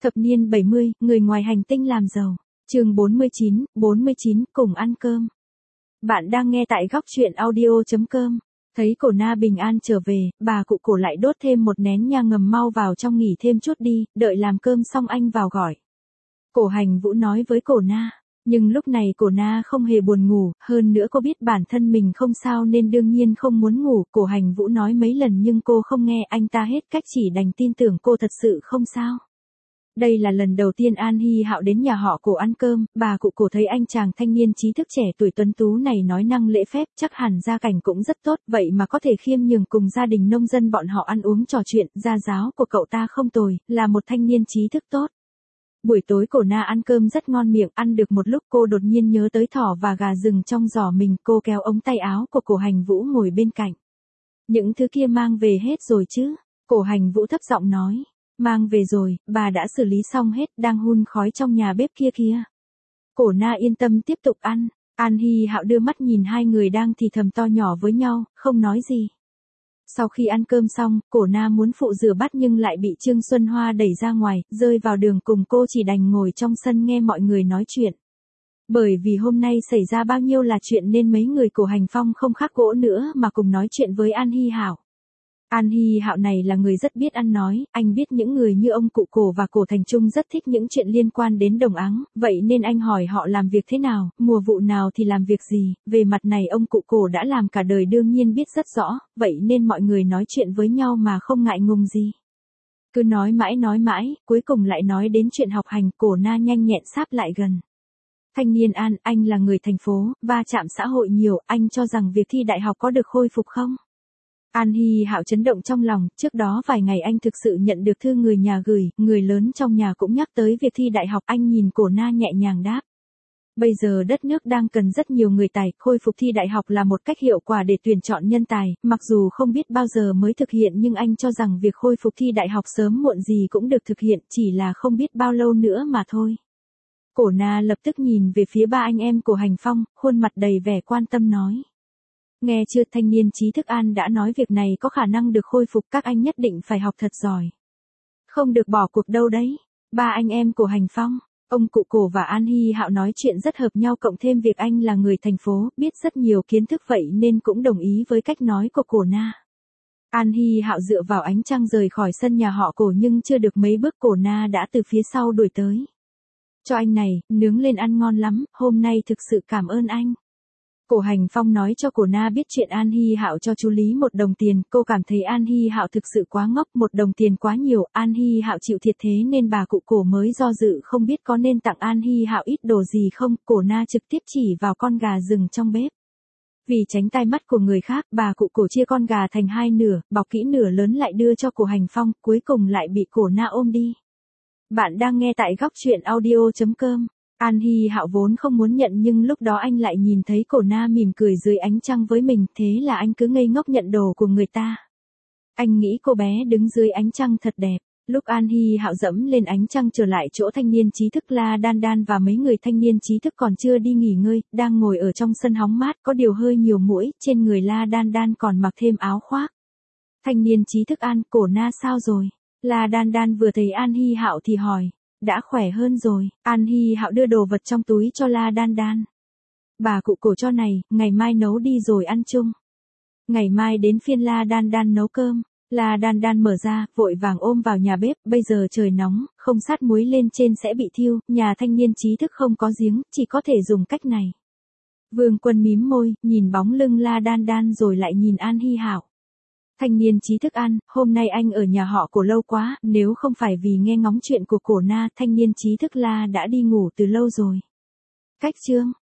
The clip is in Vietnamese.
Thập niên 70, người ngoài hành tinh làm giàu. Chương 49, cùng ăn cơm. Bạn đang nghe tại góc truyện audio.com. Thấy cổ Na bình an trở về, bà cụ cổ lại đốt thêm một nén nhang ngầm mau vào trong nghỉ thêm chút đi, đợi làm cơm xong anh vào gọi. Cổ Hành Vũ nói với cổ Na. Nhưng lúc này cổ Na không hề buồn ngủ, hơn nữa cô biết bản thân mình không sao nên đương nhiên không muốn ngủ. Cổ Hành Vũ nói mấy lần nhưng cô không nghe, anh ta hết cách chỉ đành tin tưởng cô thật sự không sao. Đây là lần đầu tiên An Hy Hạo đến nhà họ cổ ăn cơm, bà cụ cổ thấy anh chàng thanh niên trí thức trẻ tuổi tuấn tú này nói năng lễ phép, chắc hẳn gia cảnh cũng rất tốt, vậy mà có thể khiêm nhường cùng gia đình nông dân bọn họ ăn uống trò chuyện, gia giáo của cậu ta không tồi, là một thanh niên trí thức tốt. Buổi tối cổ Na ăn cơm rất ngon miệng, ăn được một lúc cô đột nhiên nhớ tới thỏ và gà rừng trong giỏ mình, cô kéo ống tay áo của cổ Hành Vũ ngồi bên cạnh. Những thứ kia mang về hết rồi chứ? Cổ Hành Vũ thấp giọng nói. Mang về rồi, bà đã xử lý xong hết, đang hun khói trong nhà bếp kia kìa. Cổ Na yên tâm tiếp tục ăn. An Hy Hạo đưa mắt nhìn hai người đang thì thầm to nhỏ với nhau, không nói gì. Sau khi ăn cơm xong, cổ Na muốn phụ rửa bát nhưng lại bị Trương Xuân Hoa đẩy ra ngoài, rơi vào đường cùng, cô chỉ đành ngồi trong sân nghe mọi người nói chuyện. Bởi vì hôm nay xảy ra bao nhiêu là chuyện nên mấy người cổ Hành Phong không khắc gỗ nữa mà cùng nói chuyện với An Hy Hạo. An Hy Hạo này là người rất biết ăn nói, anh biết những người như ông cụ cổ và cổ Thành Trung rất thích những chuyện liên quan đến đồng áng, vậy nên anh hỏi họ làm việc thế nào, mùa vụ nào thì làm việc gì, về mặt này ông cụ cổ đã làm cả đời đương nhiên biết rất rõ, vậy nên mọi người nói chuyện với nhau mà không ngại ngùng gì. Cứ nói mãi, cuối cùng lại nói đến chuyện học hành, cổ Na nhanh nhẹn sáp lại gần. Thanh niên An, anh là người thành phố, va chạm xã hội nhiều, anh cho rằng việc thi đại học có được khôi phục không? An Hy Hạo chấn động trong lòng, trước đó vài ngày anh thực sự nhận được thư người nhà gửi, người lớn trong nhà cũng nhắc tới việc thi đại học, anh nhìn cổ Na nhẹ nhàng đáp. Bây giờ đất nước đang cần rất nhiều người tài, khôi phục thi đại học là một cách hiệu quả để tuyển chọn nhân tài, mặc dù không biết bao giờ mới thực hiện nhưng anh cho rằng việc khôi phục thi đại học sớm muộn gì cũng được thực hiện, chỉ là không biết bao lâu nữa mà thôi. Cổ Na lập tức nhìn về phía ba anh em của Hành Phong, khuôn mặt đầy vẻ quan tâm nói. Nghe chưa, thanh niên trí thức An đã nói việc này có khả năng được khôi phục, các anh nhất định phải học thật giỏi. Không được bỏ cuộc đâu đấy. Ba anh em của Hành Phong, ông cụ cổ và An Hy Hạo nói chuyện rất hợp nhau, cộng thêm việc anh là người thành phố, biết rất nhiều kiến thức vậy nên cũng đồng ý với cách nói của cổ Na. An Hy Hạo dựa vào ánh trăng rời khỏi sân nhà họ cổ nhưng chưa được mấy bước cổ Na đã từ phía sau đuổi tới. Cho anh này, nướng lên ăn ngon lắm, hôm nay thực sự cảm ơn anh. Cổ Hành Phong nói cho cổ Na biết chuyện An Hy Hạo cho chú Lý 1 đồng tiền, cô cảm thấy An Hy Hạo thực sự quá ngốc, 1 đồng tiền quá nhiều, An Hy Hạo chịu thiệt thế nên bà cụ cổ mới do dự không biết có nên tặng An Hy Hạo ít đồ gì không, cổ Na trực tiếp chỉ vào con gà rừng trong bếp. Vì tránh tai mắt của người khác, bà cụ cổ chia con gà thành 2 nửa, bọc kỹ nửa lớn lại đưa cho cổ Hành Phong, cuối cùng lại bị cổ Na ôm đi. Bạn đang nghe tại góc truyện audio.com. An Hy Hạo vốn không muốn nhận nhưng lúc đó anh lại nhìn thấy cổ Na mỉm cười dưới ánh trăng với mình, thế là anh cứ ngây ngốc nhận đồ của người ta. Anh nghĩ cô bé đứng dưới ánh trăng thật đẹp. Lúc An Hy Hạo dẫm lên ánh trăng trở lại chỗ thanh niên trí thức La Đan Đan và mấy người thanh niên trí thức còn chưa đi nghỉ ngơi, đang ngồi ở trong sân hóng mát, có điều hơi nhiều muỗi, trên người La Đan Đan còn mặc thêm áo khoác. Thanh niên trí thức An, cổ Na sao rồi? La Đan Đan vừa thấy An Hy Hạo thì hỏi. Đã khỏe hơn rồi. An Hy Hạo đưa đồ vật trong túi cho La Đan Đan. Bà cụ cổ cho này, ngày mai nấu đi rồi ăn chung. Ngày mai đến phiên La Đan Đan nấu cơm. La Đan Đan mở ra, vội vàng ôm vào nhà bếp, bây giờ trời nóng, không sát muối lên trên sẽ bị thiêu, nhà thanh niên trí thức không có giếng, chỉ có thể dùng cách này. Vương Quân mím môi, nhìn bóng lưng La Đan Đan rồi lại nhìn An Hy Hạo. Thanh niên trí thức An, hôm nay anh ở nhà họ cổ lâu quá, nếu không phải vì nghe ngóng chuyện của cổ Na, thanh niên trí thức La đã đi ngủ từ lâu rồi. Cách chương